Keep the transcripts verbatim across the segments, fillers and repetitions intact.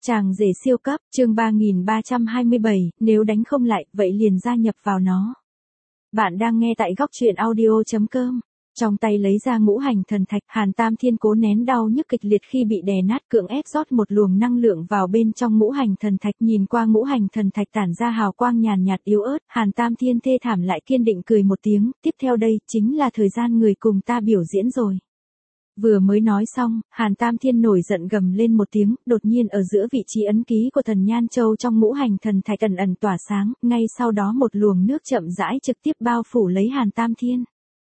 Chàng rể siêu cấp, chương ba nghìn ba trăm hai mươi bảy, nếu đánh không lại, vậy liền gia nhập vào nó. Bạn đang nghe tại góc truyện audio chấm com. Trong tay lấy ra ngũ hành thần thạch, Hàn Tam Thiên cố nén đau nhức kịch liệt khi bị đè nát, cưỡng ép rót một luồng năng lượng vào bên trong ngũ hành thần thạch. Nhìn qua ngũ hành thần thạch tản ra hào quang nhàn nhạt yếu ớt, Hàn Tam Thiên thê thảm lại kiên định cười một tiếng, tiếp theo đây chính là thời gian người cùng ta biểu diễn rồi. Vừa mới nói xong, Hàn Tam Thiên nổi giận gầm lên một tiếng, đột nhiên ở giữa vị trí ấn ký của thần Nhan Châu trong ngũ hành thần thạch ẩn ẩn tỏa sáng, ngay sau đó một luồng nước chậm rãi trực tiếp bao phủ lấy Hàn Tam Thiên.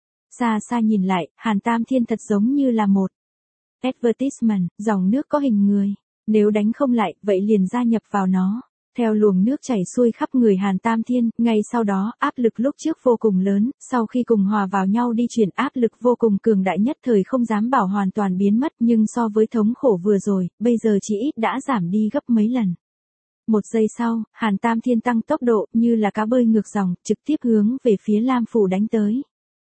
Xa xa nhìn lại, Hàn Tam Thiên thật giống như là một advertisement, dòng nước có hình người. Nếu đánh không lại, vậy liền gia nhập vào nó. Theo luồng nước chảy xuôi khắp người Hàn Tam Thiên, ngay sau đó, áp lực lúc trước vô cùng lớn, sau khi cùng hòa vào nhau đi chuyển áp lực vô cùng cường đại nhất thời không dám bảo hoàn toàn biến mất, nhưng so với thống khổ vừa rồi, bây giờ chỉ ít đã giảm đi gấp mấy lần. Một giây sau, Hàn Tam Thiên tăng tốc độ, như là cá bơi ngược dòng, trực tiếp hướng về phía Lam Phủ đánh tới.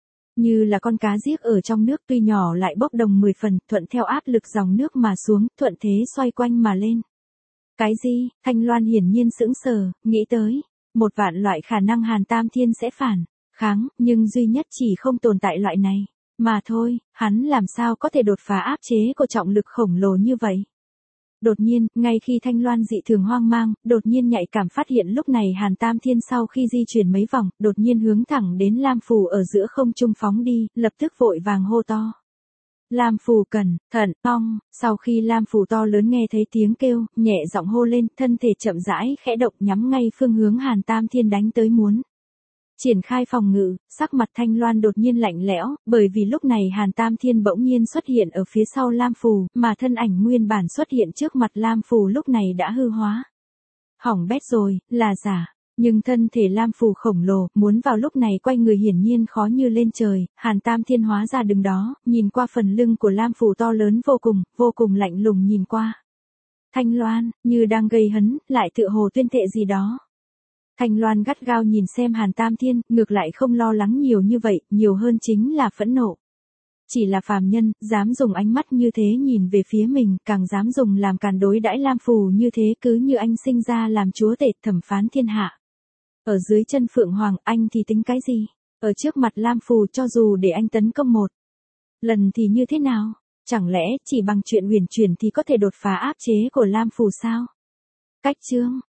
Như là con cá giếc ở trong nước tuy nhỏ lại bốc đồng mười phần, thuận theo áp lực dòng nước mà xuống, thuận thế xoay quanh mà lên. Cái gì? Thanh Loan hiển nhiên sững sờ, nghĩ tới một vạn loại khả năng Hàn Tam Thiên sẽ phản kháng, nhưng duy nhất chỉ không tồn tại loại này, mà thôi, hắn làm sao có thể đột phá áp chế của trọng lực khổng lồ như vậy. Đột nhiên, ngay khi Thanh Loan dị thường hoang mang, đột nhiên nhạy cảm phát hiện lúc này Hàn Tam Thiên sau khi di chuyển mấy vòng, đột nhiên hướng thẳng đến Lam Phủ ở giữa không trung phóng đi, lập tức vội vàng hô to. Lam Phủ cẩn thận, ong, sau khi Lam Phủ to lớn nghe thấy tiếng kêu, nhẹ giọng hô lên, thân thể chậm rãi khẽ động nhắm ngay phương hướng Hàn Tam Thiên đánh tới muốn. Triển khai phòng ngự, sắc mặt Thanh Loan đột nhiên lạnh lẽo, bởi vì lúc này Hàn Tam Thiên bỗng nhiên xuất hiện ở phía sau Lam Phủ, mà thân ảnh nguyên bản xuất hiện trước mặt Lam Phủ lúc này đã hư hóa. Hỏng bét rồi, là giả. Nhưng thân thể Lam Phủ khổng lồ, muốn vào lúc này quay người hiển nhiên khó như lên trời, Hàn Tam Thiên hóa ra đứng đó, nhìn qua phần lưng của Lam Phủ to lớn vô cùng, vô cùng lạnh lùng nhìn qua. Thanh Loan, như đang gây hấn, lại tựa hồ tuyên thệ gì đó. Thanh Loan gắt gao nhìn xem Hàn Tam Thiên, ngược lại không lo lắng nhiều như vậy, nhiều hơn chính là phẫn nộ. Chỉ là phàm nhân, dám dùng ánh mắt như thế nhìn về phía mình, càng dám dùng làm càn đối đãi Lam Phủ như thế, cứ như anh sinh ra làm chúa tể thẩm phán thiên hạ. Ở dưới chân Phượng Hoàng, anh thì tính cái gì? Ở trước mặt Lam Phủ cho dù để anh tấn công một lần thì như thế nào? Chẳng lẽ chỉ bằng chuyện huyền chuyển thì có thể đột phá áp chế của Lam Phủ sao? Cách chương